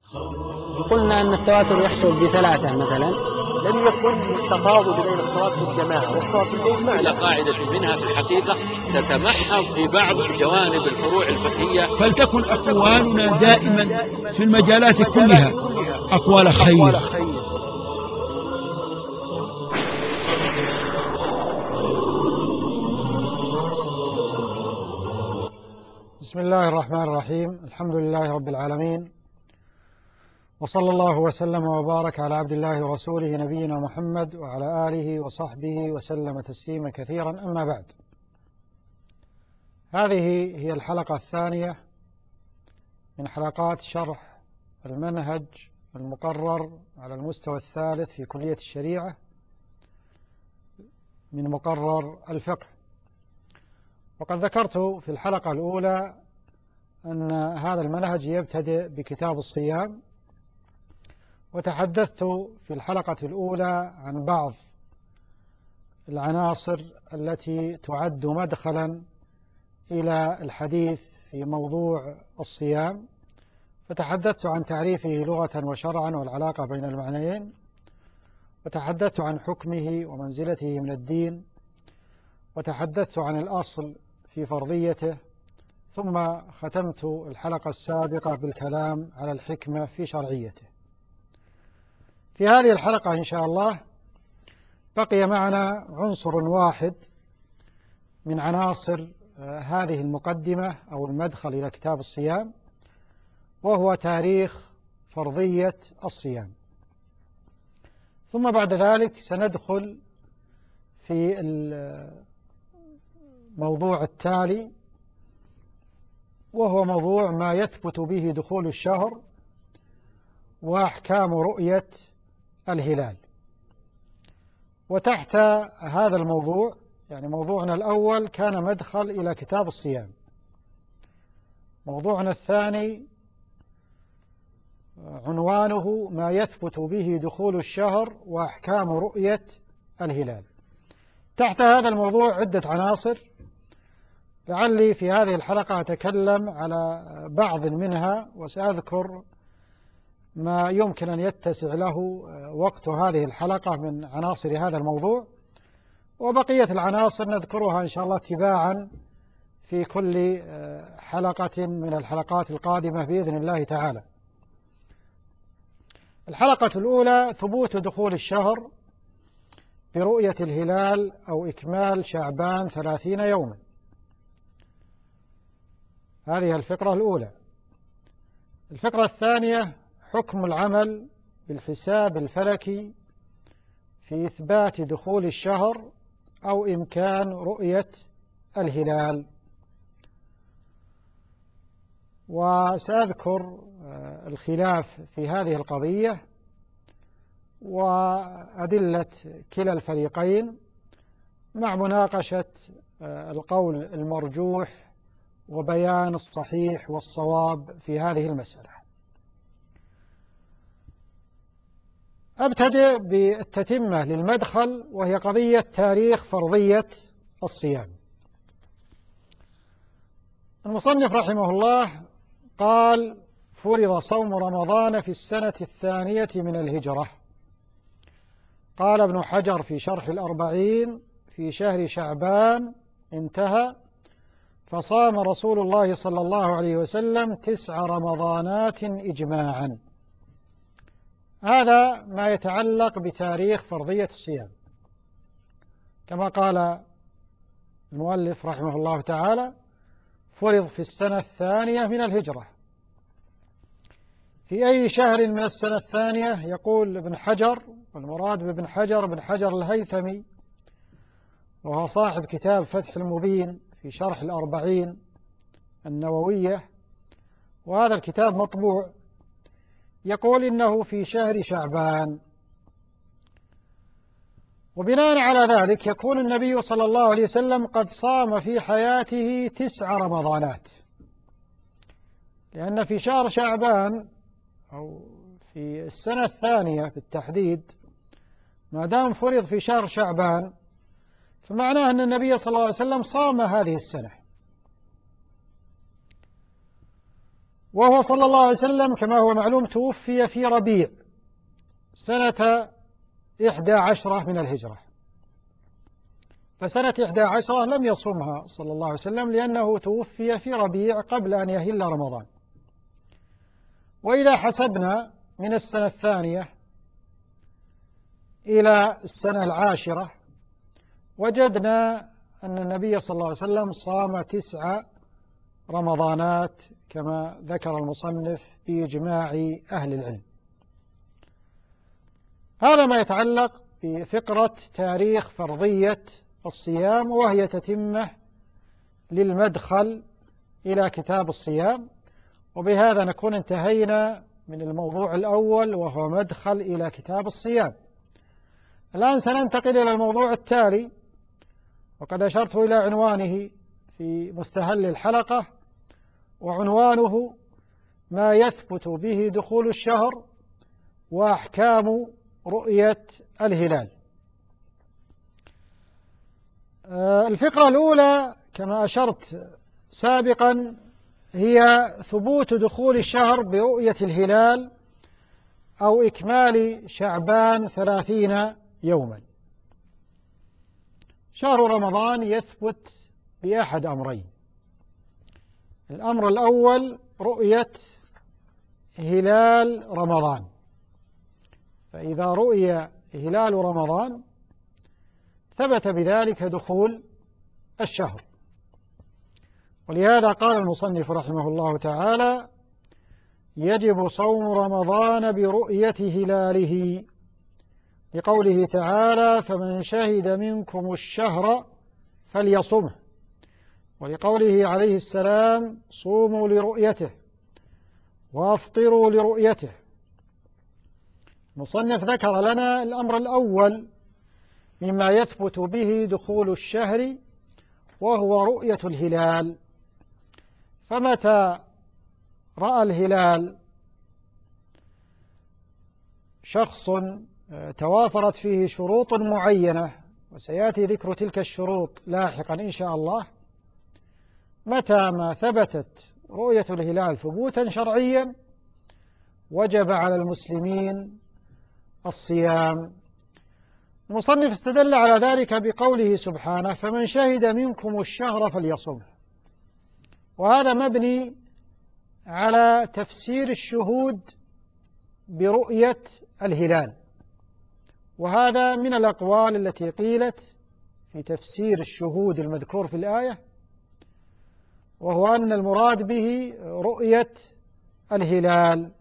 قلنا أن التواتر يحصل بثلاثة مثلا. لم يكن التفاضل بين الصلاة في الجماعة والصلاة في البيت على قاعدة منها في الحقيقة تتمحض في بعض جوانب الفروع الفقهية. فلتكن أقوالنا دائما في المجالات كلها أقوال خير. بسم الله الرحمن الرحيم. الحمد لله رب العالمين، وصلى الله وسلم وبارك على عبد الله ورسوله نبينا محمد وعلى آله وصحبه وسلم تسليما كثيرا. أما بعد، هذه هي الحلقة الثانية من حلقات شرح المنهج المقرر على المستوى الثالث في كلية الشريعة من مقرر الفقه. وقد ذكرت في الحلقة الأولى أن هذا المنهج يبتدئ بكتاب الصيام، وتحدثت في الحلقة الأولى عن بعض العناصر التي تعد مدخلا إلى الحديث في موضوع الصيام، فتحدثت عن تعريفه لغة وشرعا والعلاقة بين المعنيين، وتحدثت عن حكمه ومنزلته من الدين، وتحدثت عن الأصل في فرضيته، ثم ختمت الحلقة السابقة بالكلام على الحكمة في شرعيته. في هذه الحلقة إن شاء الله بقي معنا عنصر واحد من عناصر هذه المقدمة أو المدخل إلى كتاب الصيام، وهو تاريخ فرضية الصيام. ثم بعد ذلك سندخل في الموضوع التالي، وهو موضوع ما يثبت به دخول الشهر وأحكام رؤية الهلال. وتحت هذا الموضوع، يعني موضوعنا الأول كان مدخل إلى كتاب الصيام، موضوعنا الثاني عنوانه ما يثبت به دخول الشهر وأحكام رؤية الهلال. تحت هذا الموضوع عدة عناصر، لعلي في هذه الحلقة أتكلم على بعض منها، وسأذكر ما يمكن أن يتسع له وقت هذه الحلقة من عناصر هذا الموضوع، وبقية العناصر نذكرها إن شاء الله تباعا في كل حلقة من الحلقات القادمة بإذن الله تعالى. الحلقة الأولى ثبوت دخول الشهر برؤية الهلال أو إكمال شعبان 30 يوما. هذه الفقرة الأولى. الفقرة الثانية حكم العمل بالحساب الفلكي في إثبات دخول الشهر أو إمكان رؤية الهلال. وسأذكر الخلاف في هذه القضية وأدلة كلا الفريقين مع مناقشة القول المرجوح وبيان الصحيح والصواب في هذه المسألة. أبتدئ بالتتمة للمدخل، وهي قضية تاريخ فرضية الصيام. المصنف رحمه الله قال: فرض صوم رمضان في السنة 2 من الهجرة. قال ابن حجر في شرح الأربعين: في شهر شعبان انتهى، فصام رسول الله صلى الله عليه وسلم 9 رمضانات إجماعا. هذا ما يتعلق بتاريخ فرضية الصيام. كما قال المؤلف رحمه الله تعالى: فرض في السنة 2 من الهجرة. في أي شهر من السنة 2؟ يقول ابن حجر، والمراد بابن حجر ابن حجر الهيثمي، وهو صاحب كتاب فتح المبين في شرح الأربعين النووية، وهذا الكتاب مطبوع. يقول إنه في شهر شعبان. وبناء على ذلك يكون النبي صلى الله عليه وسلم قد صام في حياته 9 رمضانات، لأن في شهر شعبان أو في السنة 2 بالتحديد، ما دام فرض في شهر شعبان فمعناه أن النبي صلى الله عليه وسلم صام هذه السنة. وهو صلى الله عليه وسلم كما هو معلوم توفي في ربيع سنة 11 من الهجرة، فسنة 11 لم يصمها صلى الله عليه وسلم لأنه توفي في ربيع قبل أن يهل رمضان. وإذا حسبنا من السنة الثانية إلى السنة 10 وجدنا أن النبي صلى الله عليه وسلم صام 9 رمضانات كما ذكر المصنف بإجماع أهل العلم. هذا ما يتعلق بفقرة تاريخ فرضية الصيام، وهي تتمة للمدخل إلى كتاب الصيام، وبهذا نكون انتهينا من الموضوع الأول وهو مدخل إلى كتاب الصيام. الآن سننتقل إلى الموضوع التالي، وقد أشرت إلى عنوانه في مستهل الحلقة، وعنوانه ما يثبت به دخول الشهر وأحكام رؤية الهلال. الفقرة الأولى كما أشرت سابقا هي ثبوت دخول الشهر برؤية الهلال أو إكمال شعبان 30 يوما. شهر رمضان يثبت بأحد أمرين: الأمر الأول رؤية هلال رمضان، فإذا رؤي هلال رمضان ثبت بذلك دخول الشهر. ولهذا قال المصنف رحمه الله تعالى: يجب صوم رمضان برؤية هلاله، لقوله تعالى: فمن شهد منكم الشهر فليصمه، ولقوله عليه السلام: صوموا لرؤيته وافطروا لرؤيته. المصنف ذكر لنا الأمر الأول مما يثبت به دخول الشهر وهو رؤية الهلال. فمتى رأى الهلال شخص توافرت فيه شروط معينة، وسيأتي ذكر تلك الشروط لاحقا إن شاء الله، متى ما ثبتت رؤية الهلال ثبوتا شرعيا وجب على المسلمين الصيام. المصنف استدل على ذلك بقوله سبحانه: فمن شهد منكم الشهر فليصمه، وهذا مبني على تفسير الشهود برؤية الهلال، وهذا من الأقوال التي قيلت في تفسير الشهود المذكور في الآية، وهو أن المراد به رؤية الهلال.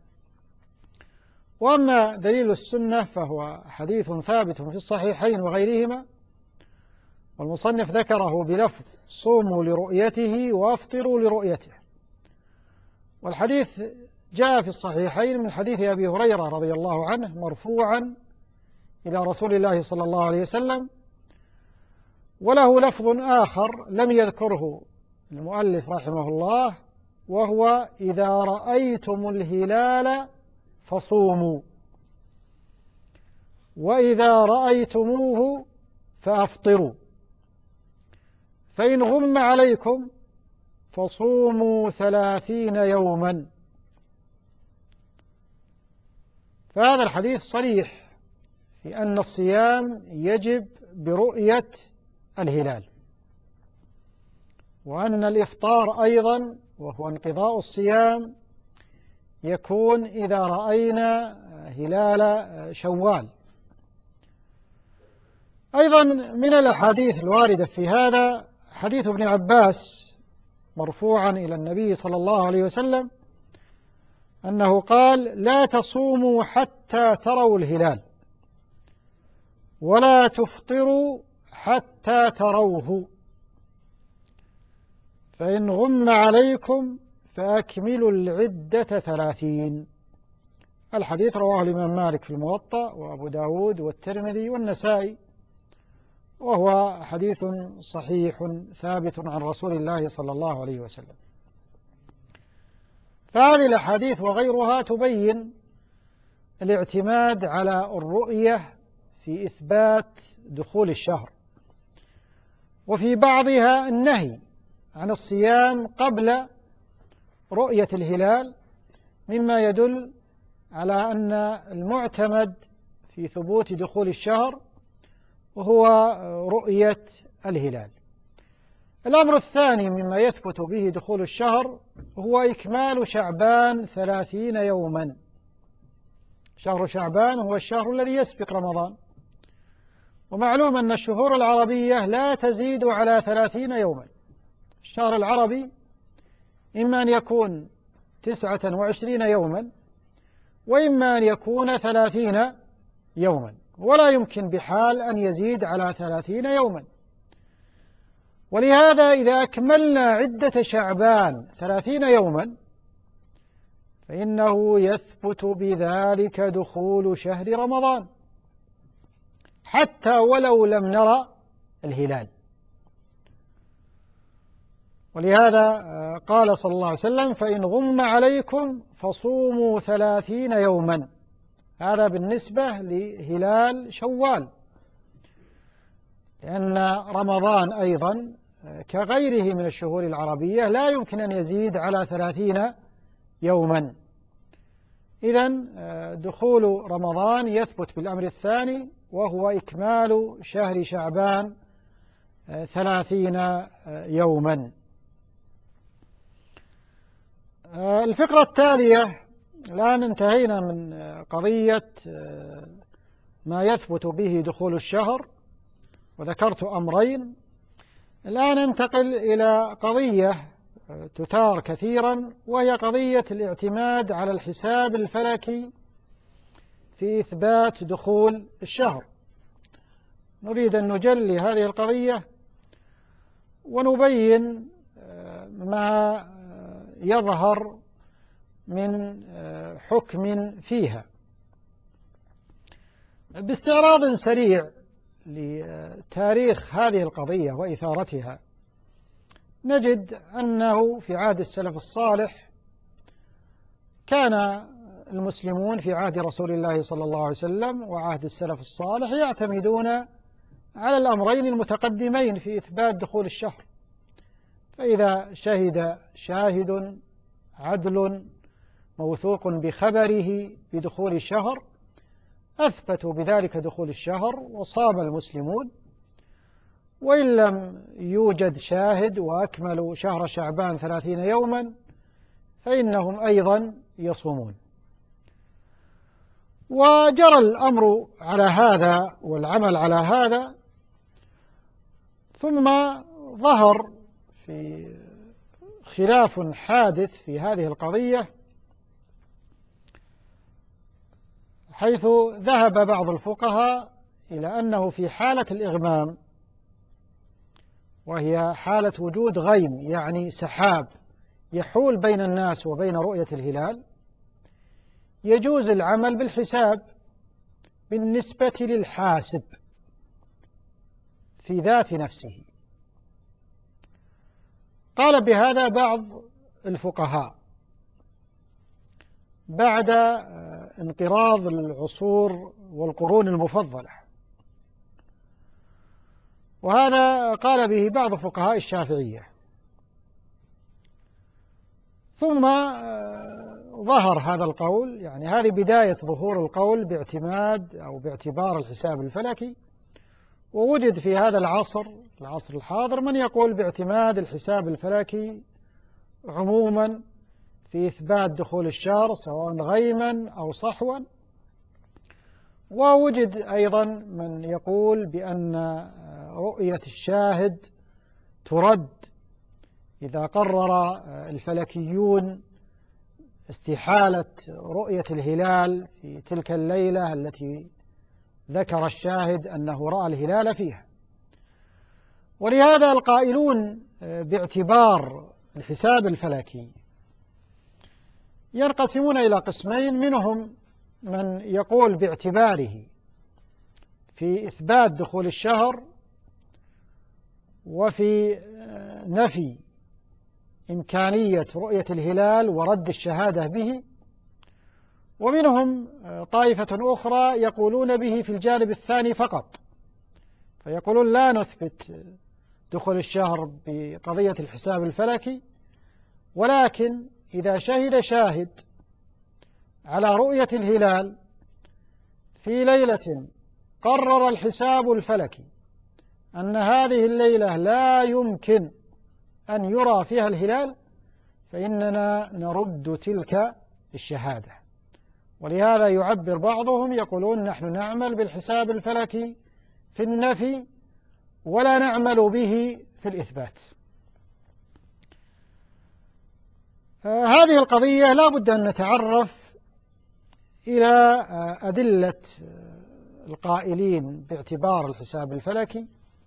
وأما دليل السنة فهو حديث ثابت في الصحيحين وغيرهما، والمصنف ذكره بلفظ: صوموا لرؤيته وافطروا لرؤيته. والحديث جاء في الصحيحين من حديث أبي هريرة رضي الله عنه مرفوعا إلى رسول الله صلى الله عليه وسلم، وله لفظ آخر لم يذكره المؤلف رحمه الله، وهو: إذا رأيتم الهلال فصوموا، وإذا رأيتموه فأفطروا، فإن غم عليكم فصوموا 30 يوما. فهذا الحديث صريح في أن الصيام يجب برؤية الهلال، وأن الإفطار أيضا وهو انقضاء الصيام يكون إذا رأينا هلال شوال. أيضا من الأحاديث الواردة في هذا حديث ابن عباس مرفوعا إلى النبي صلى الله عليه وسلم أنه قال: لا تصوموا حتى تروا الهلال، ولا تفطروا حتى تروه، فإن غم عليكم فأكملوا العدة 30. الحديث رواه الإمام مالك في الموطأ، وأبو داود والترمذي والنسائي، وهو حديث صحيح ثابت عن رسول الله صلى الله عليه وسلم. فهذه الأحاديث وغيرها تبين الاعتماد على الرؤية في إثبات دخول الشهر، وفي بعضها النهي عن الصيام قبل رؤية الهلال، مما يدل على أن المعتمد في ثبوت دخول الشهر وهو رؤية الهلال. الأمر الثاني مما يثبت به دخول الشهر هو إكمال شعبان 30 يوما. شهر شعبان هو الشهر الذي يسبق رمضان، ومعلوم أن الشهور العربية لا تزيد على 30 يوما. الشهر العربي إما أن يكون 29 يوما وإما أن يكون 30 يوما، ولا يمكن بحال أن يزيد على 30 يوما. ولهذا إذا أكملنا عدة شعبان 30 يوما فإنه يثبت بذلك دخول شهر رمضان حتى ولو لم نرى الهلال. ولهذا قال صلى الله عليه وسلم: فإن غم عليكم فصوموا 30 يوما. هذا بالنسبة لهلال شوال، لأن رمضان أيضا كغيره من الشهور العربية لا يمكن أن يزيد على 30 يوما. إذن دخول رمضان يثبت بالأمر الثاني وهو إكمال شهر شعبان 30 يوما. الفقرة التالية، الآن انتهينا من قضية ما يثبت به دخول الشهر وذكرت أمرين. الآن ننتقل إلى قضية تثار كثيرا، وهي قضية الاعتماد على الحساب الفلكي في إثبات دخول الشهر. نريد أن نجلي هذه القضية ونبين ما يظهر من حكم فيها. باستعراض سريع لتاريخ هذه القضية وإثارتها، نجد أنه في عهد السلف الصالح كان المسلمون في عهد رسول الله صلى الله عليه وسلم وعهد السلف الصالح يعتمدون على الأمرين المتقدمين في إثبات دخول الشهر. فإذا شهد شاهد عدل موثوق بخبره بدخول الشهر أثبتوا بذلك دخول الشهر وصام المسلمون، وإن لم يوجد شاهد وأكملوا شهر شعبان 30 يوما فإنهم أيضا يصومون. وجرى الأمر على هذا والعمل على هذا، ثم ظهر في خلاف حادث في هذه القضية، حيث ذهب بعض الفقهاء إلى أنه في حالة الإغمام، وهي حالة وجود غيم يعني سحاب يحول بين الناس وبين رؤية الهلال، يجوز العمل بالحساب بالنسبة للحاسب في ذات نفسه. قال بهذا بعض الفقهاء بعد انقراض العصور والقرون المفضلة، وهذا قال به بعض فقهاء الشافعية. ثم ظهر هذا القول، يعني هذه بداية ظهور القول باعتماد أو باعتبار الحساب الفلكي. ووجد في هذا العصر الحاضر من يقول باعتماد الحساب الفلكي عموما في إثبات دخول الشهر سواء غيما أو صحوا. ووجد أيضا من يقول بأن رؤية الشاهد ترد إذا قرر الفلكيون استحالة رؤية الهلال في تلك الليلة التي ذكر الشاهد أنه رأى الهلال فيها. ولهذا القائلون باعتبار الحساب الفلكي ينقسمون إلى قسمين، منهم من يقول باعتباره في إثبات دخول الشهر وفي نفي إمكانية رؤية الهلال ورد الشهادة به، ومنهم طائفة أخرى يقولون به في الجانب الثاني فقط، فيقولون لا نثبت دخول الشهر بقضية الحساب الفلكي، ولكن إذا شهد شاهد على رؤية الهلال في ليلة قرر الحساب الفلكي أن هذه الليلة لا يمكن أن يرى فيها الهلال، فإننا نرد تلك الشهادة. ولهذا يعبر بعضهم يقولون نحن نعمل بالحساب الفلكي في النفي ولا نعمل به في الإثبات. هذه القضية لا بد أن نتعرف إلى أدلة القائلين باعتبار الحساب الفلكي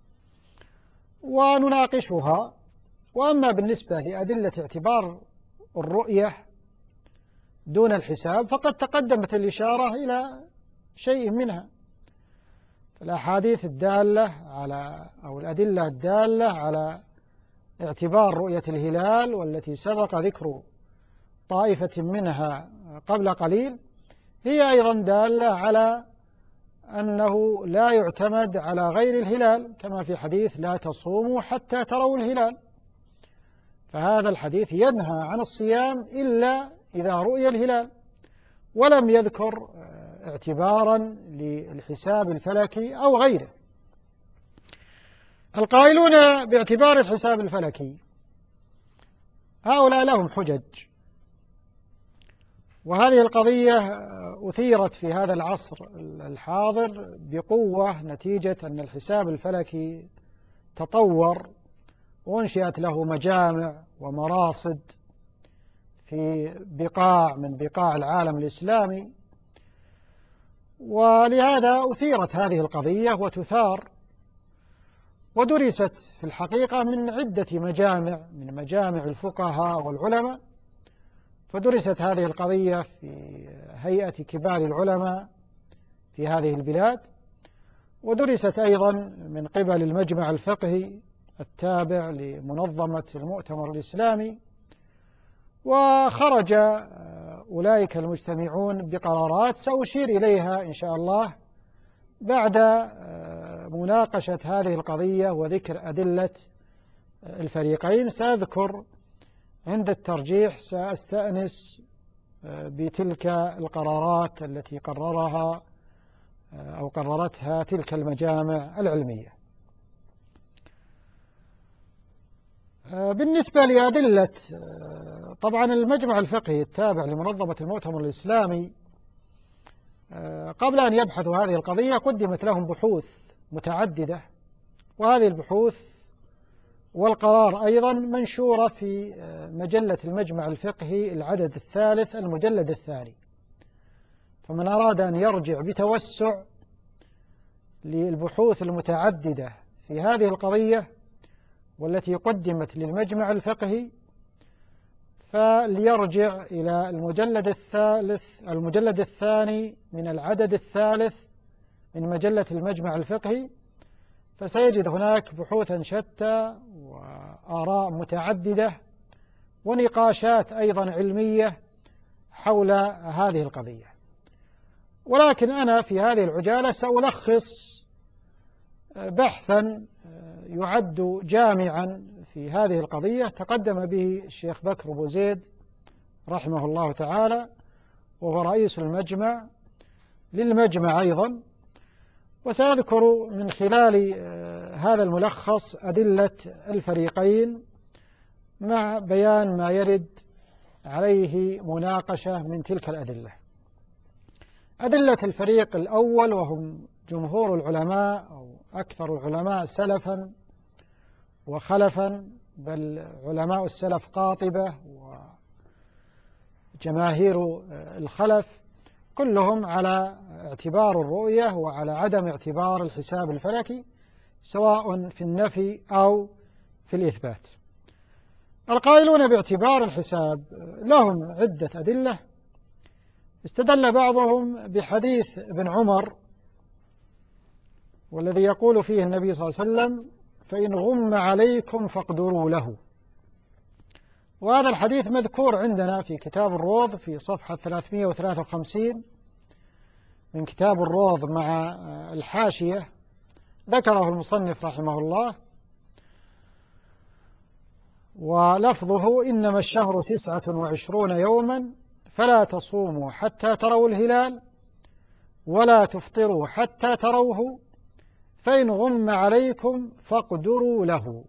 ونناقشها. وأما بالنسبة لأدلة اعتبار الرؤية دون الحساب فقد تقدمت الإشارة إلى شيء منها. الأحاديث الدالة على أو الأدلة الدالة على اعتبار رؤية الهلال والتي سبق ذكر طائفة منها قبل قليل هي أيضا دالة على أنه لا يعتمد على غير الهلال، كما في حديث لا تصوموا حتى تروا الهلال. فهذا الحديث ينهى عن الصيام إلا إذا رؤي الهلال، ولم يذكر اعتبارا للحساب الفلكي أو غيره. القائلون باعتبار الحساب الفلكي هؤلاء لهم حجج، وهذه القضية أثيرت في هذا العصر الحاضر بقوة نتيجة أن الحساب الفلكي تطور وانشئت له مجامع ومراصد في بقاع من بقاع العالم الإسلامي، ولهذا أثيرت هذه القضية وتثار ودرست في الحقيقة من عدة مجامع من مجامع الفقهاء والعلماء. فدرست هذه القضية في هيئة كبار العلماء في هذه البلاد، ودرست أيضا من قبل المجمع الفقهي التابع لمنظمة المؤتمر الإسلامي، وخرج أولئك المجتمعون بقرارات سأشير إليها إن شاء الله بعد مناقشة هذه القضية وذكر أدلة الفريقين. سأذكر عند الترجيح سأستأنس بتلك القرارات التي قررها أو قررتها تلك المجامع العلمية. بالنسبة لأدلة طبعا المجمع الفقهي التابع لمنظمة المؤتمر الإسلامي قبل أن يبحثوا هذه القضية قدمت لهم بحوث متعددة، وهذه البحوث والقرار أيضا منشورة في مجلة المجمع الفقهي العدد الثالث المجلد الثاني. فمن أراد أن يرجع بتوسع للبحوث المتعددة في هذه القضية والتي قدمت للمجمع الفقهي فليرجع إلى المجلد الثاني من العدد الثالث من مجلة المجمع الفقهي، فسيجد هناك بحوثا شتى وآراء متعددة ونقاشات أيضا علمية حول هذه القضية. ولكن أنا في هذه العجالة سألخص بحثا يعد جامعا في هذه القضية تقدم به الشيخ بكر أبو زيد رحمه الله تعالى، وهو رئيس المجمع للمجمع أيضا. وسأذكر من خلال هذا الملخص أدلة الفريقين مع بيان ما يرد عليه مناقشة من تلك الأدلة. أدلة الفريق الأول وهم جمهور العلماء أو أكثر العلماء سلفا وخلفا، بل علماء السلف قاطبة وجماهير الخلف كلهم على اعتبار الرؤية وعلى عدم اعتبار الحساب الفلكي سواء في النفي أو في الإثبات. القائلون باعتبار الحساب لهم عدة أدلة. استدل بعضهم بحديث ابن عمر والذي يقول فيه النبي صلى الله عليه وسلم فإن غم عليكم فاقدروا له، وهذا الحديث مذكور عندنا في كتاب الروض في صفحة 353 من كتاب الروض مع الحاشية، ذكره المصنف رحمه الله، ولفظه إنما الشهر 29 يوما فلا تصوموا حتى تروا الهلال ولا تفطروا حتى تروه فإن غم عليكم فاقدروا له.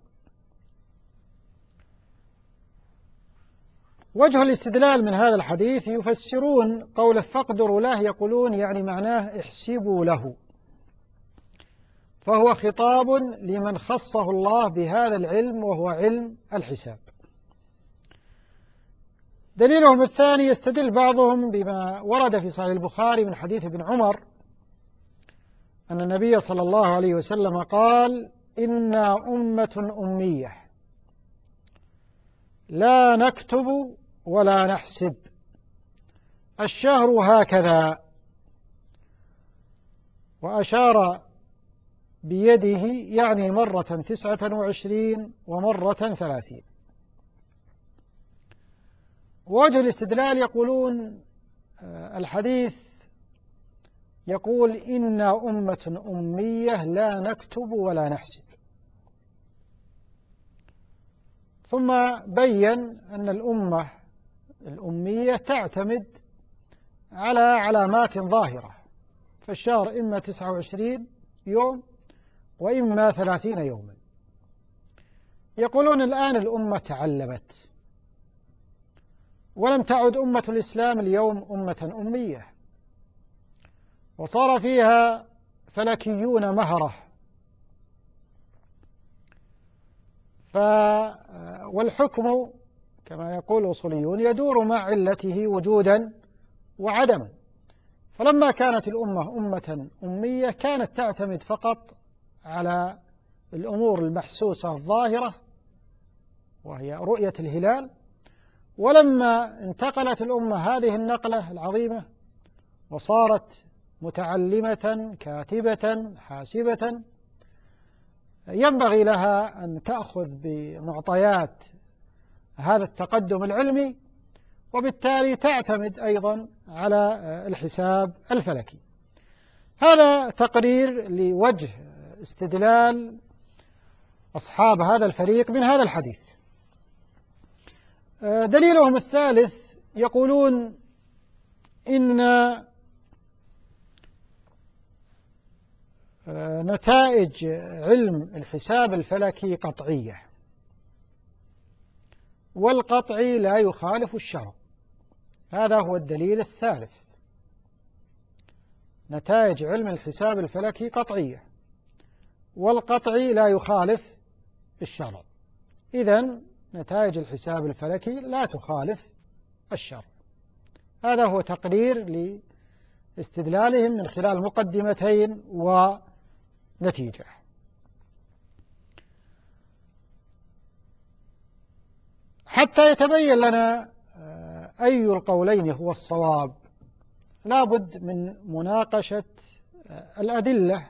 وجه الاستدلال من هذا الحديث يفسرون قول فاقدروا له، يقولون يعني معناه احسبوا له، فهو خطاب لمن خصه الله بهذا العلم وهو علم الحساب. دليلهم الثاني يستدل بعضهم بما ورد في صحيح البخاري من حديث ابن عمر أن النبي صلى الله عليه وسلم قال: إنا أمة أمية لا نكتب ولا نحسب، الشهر هكذا، وأشار بيده يعني مرة 29 ومرة 30. وجه الاستدلال يقولون الحديث يقول إنا أمة أمية لا نكتب ولا نحسب، ثم بين أن الأمة الأمية تعتمد على علامات ظاهرة، فالشهر إما 29 يوم وإما 30 يوما. يقولون الآن الأمة تعلمت ولم تعد أمة الإسلام اليوم أمة أمية، وصار فيها فلكيون مهرة، والحكم كما يقول الأصوليون يدور مع علته وجودا وعدما. فلما كانت الأمة أمة أمية كانت تعتمد فقط على الأمور المحسوسة الظاهرة وهي رؤية الهلال، ولما انتقلت الأمة هذه النقلة العظيمة وصارت متعلمة كاتبة حاسبة، ينبغي لها أن تأخذ بمعطيات هذا التقدم العلمي، وبالتالي تعتمد أيضا على الحساب الفلكي. هذا تقرير لوجه استدلال أصحاب هذا الفريق من هذا الحديث. دليلهم الثالث يقولون إن نتائج علم الحساب الفلكي قطعية، والقطعي لا يخالف الشرع. هذا هو الدليل الثالث، نتائج علم الحساب الفلكي قطعية والقطعي لا يخالف الشرع، إذن نتائج الحساب الفلكي لا تخالف الشرع. هذا هو تقرير لاستدلالهم من خلال مقدمتين ونتيجة. حتى يتبين لنا أي القولين هو الصواب لا بد من مناقشة الأدلة،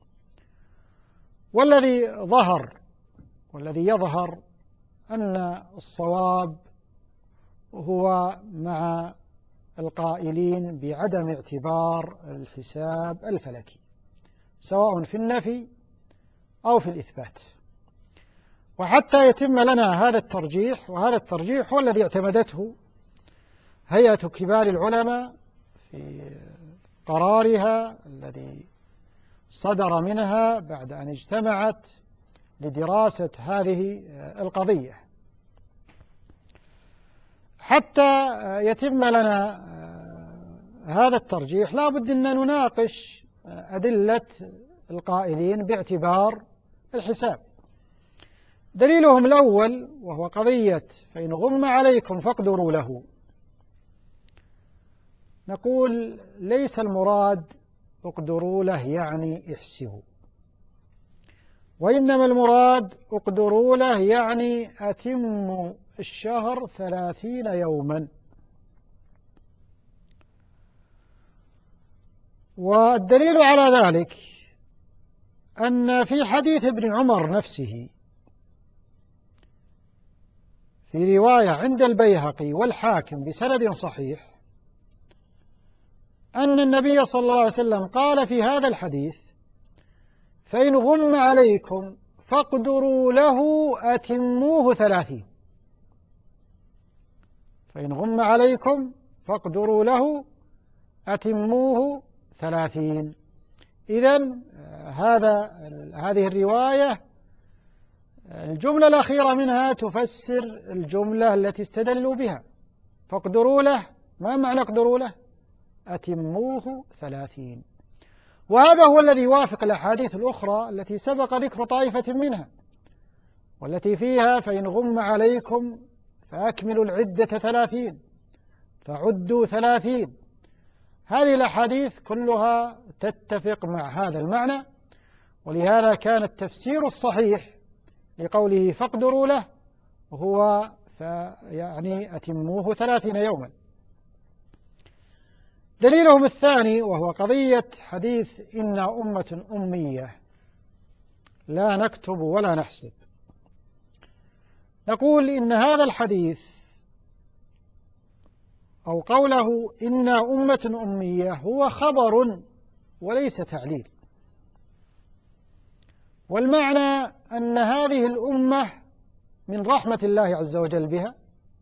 والذي يظهر أن الصواب هو مع القائلين بعدم اعتبار الحساب الفلكي سواء في النفي أو في الإثبات. وحتى يتم لنا هذا الترجيح، وهذا الترجيح هو الذي اعتمدته هيئة كبار العلماء في قرارها الذي صدر منها بعد أن اجتمعت لدراسة هذه القضية. حتى يتم لنا هذا الترجيح لا بد أن نناقش أدلة القائلين باعتبار الحساب. دليلهم الأول وهو قضية فإن غم عليكم فاقدروا له، نقول ليس المراد اقدروا له يعني احسبوا، وإنما المراد اقدروا له يعني أتموا الشهر 30 يوما. والدليل على ذلك أن في حديث ابن عمر نفسه في رواية عند البيهقي والحاكم بسند صحيح أن النبي صلى الله عليه وسلم قال في هذا الحديث فإن غم عليكم فاقدروا له أتموه 30. فإن غم عليكم فاقدروا له أتموه 30. إذن هذه الرواية الجملة الأخيرة منها تفسر الجملة التي استدلوا بها. فاقدروا له، ما معنى اقدروا له؟ أتموه 30. وهذا هو الذي يوافق الأحاديث الأخرى التي سبق ذكر طائفة منها، والتي فيها فإن غم عليكم فأكملوا العدة 30 فعدوا 30. هذه الأحاديث كلها تتفق مع هذا المعنى، ولهذا كان التفسير الصحيح لقوله فاقدروا له هو يعني أتموه 30 يوما. دليلهم الثاني وهو قضية حديث إنا أمة أمية لا نكتب ولا نحسب. نقول إن هذا الحديث أو قوله إنا أمة أمية هو خبر وليس تعليل، والمعنى أن هذه الأمة من رحمة الله عز وجل بها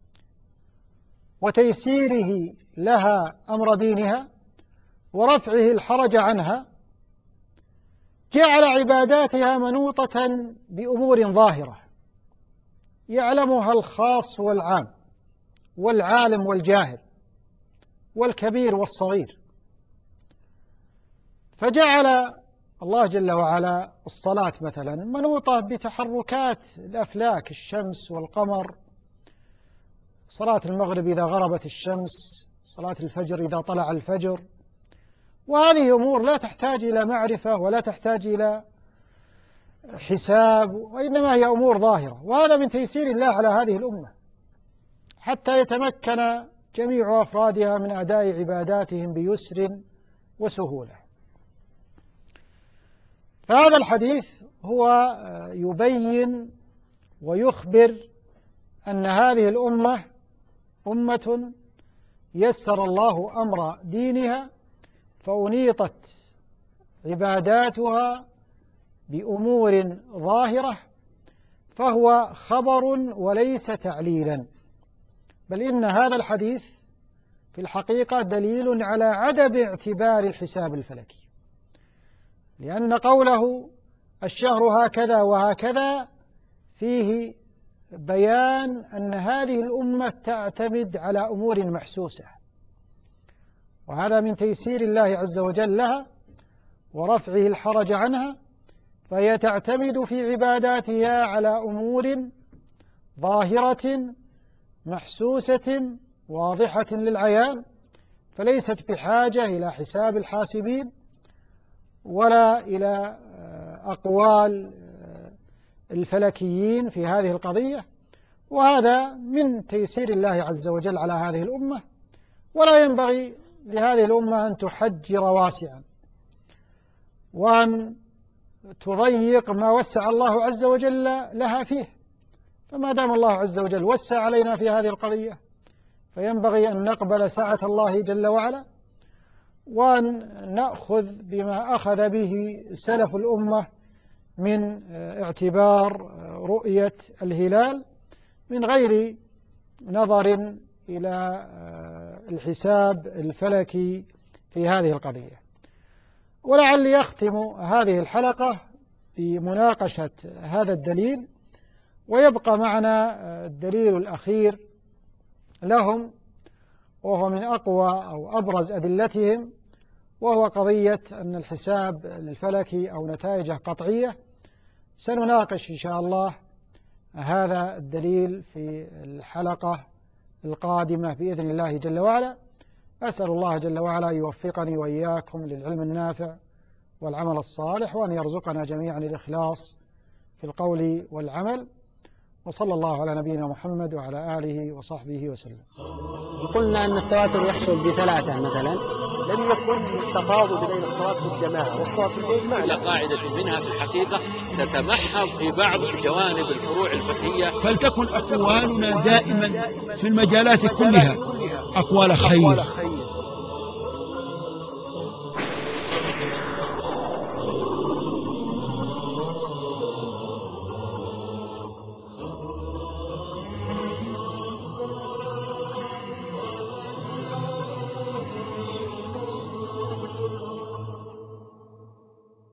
وتيسيره لها أمر دينها ورفعه الحرج عنها جعل عباداتها منوطة بأمور ظاهرة يعلمها الخاص والعام والعالم والجاهل والكبير والصغير. فجعل الله جل وعلا الصلاة مثلا منوطة بتحركات الأفلاك، الشمس والقمر، صلاة المغرب إذا غربت الشمس، صلاة الفجر إذا طلع الفجر، وهذه أمور لا تحتاج إلى معرفة ولا تحتاج إلى حساب، وإنما هي أمور ظاهرة. وهذا من تيسير الله على هذه الأمة حتى يتمكن جميع أفرادها من أداء عباداتهم بيسر وسهولة. فهذا الحديث هو يبين ويخبر أن هذه الأمة أمة يسر الله أمر دينها فأنيطت عباداتها بأمور ظاهرة، فهو خبر وليس تعليلا، بل إن هذا الحديث في الحقيقة دليل على عدم اعتبار الحساب الفلكي، لأن قوله الشهر هكذا وهكذا فيه بيان أن هذه الأمة تعتمد على أمور محسوسة، وهذا من تيسير الله عز وجل لها ورفعه الحرج عنها، فهي تعتمد في عباداتها على أمور ظاهرة محسوسة واضحة للعيان، فليست بحاجة إلى حساب الحاسبين ولا إلى أقوال الفلكيين في هذه القضية. وهذا من تيسير الله عز وجل على هذه الأمة، ولا ينبغي لهذه الأمة أن تحجر واسعا وأن تضيق ما وسع الله عز وجل لها فيه. فما دام الله عز وجل وسع علينا في هذه القضية فينبغي أن نقبل سعة الله جل وعلا، وأن نأخذ بما أخذ به سلف الأمة من اعتبار رؤية الهلال من غير نظر إلى الحساب الفلكي في هذه القضية. ولعلي أختم هذه الحلقة بمناقشة هذا الدليل، ويبقى معنا الدليل الأخير لهم وهو من أقوى أو أبرز أدلتهم، وهو قضية أن الحساب الفلكي أو نتائجه قطعية. سنناقش إن شاء الله هذا الدليل في الحلقة القادمة بإذن الله جل وعلا. أسأل الله جل وعلا يوفقني وإياكم للعلم النافع والعمل الصالح، وأن يرزقنا جميعا الإخلاص في القول والعمل. وصلى الله على نبينا محمد وعلى آله وصحبه وسلم. قلنا أن التواتر يحصل ب3 مثلا. لم يكن التفاضل بين الصلاة في الجماعة والصلاة في البيت على قاعدة منها في الحقيقة تتمحض في بعض جوانب الفروع الفقهية. فلتكن أقوالنا دائما في المجالات كلها أقوال خير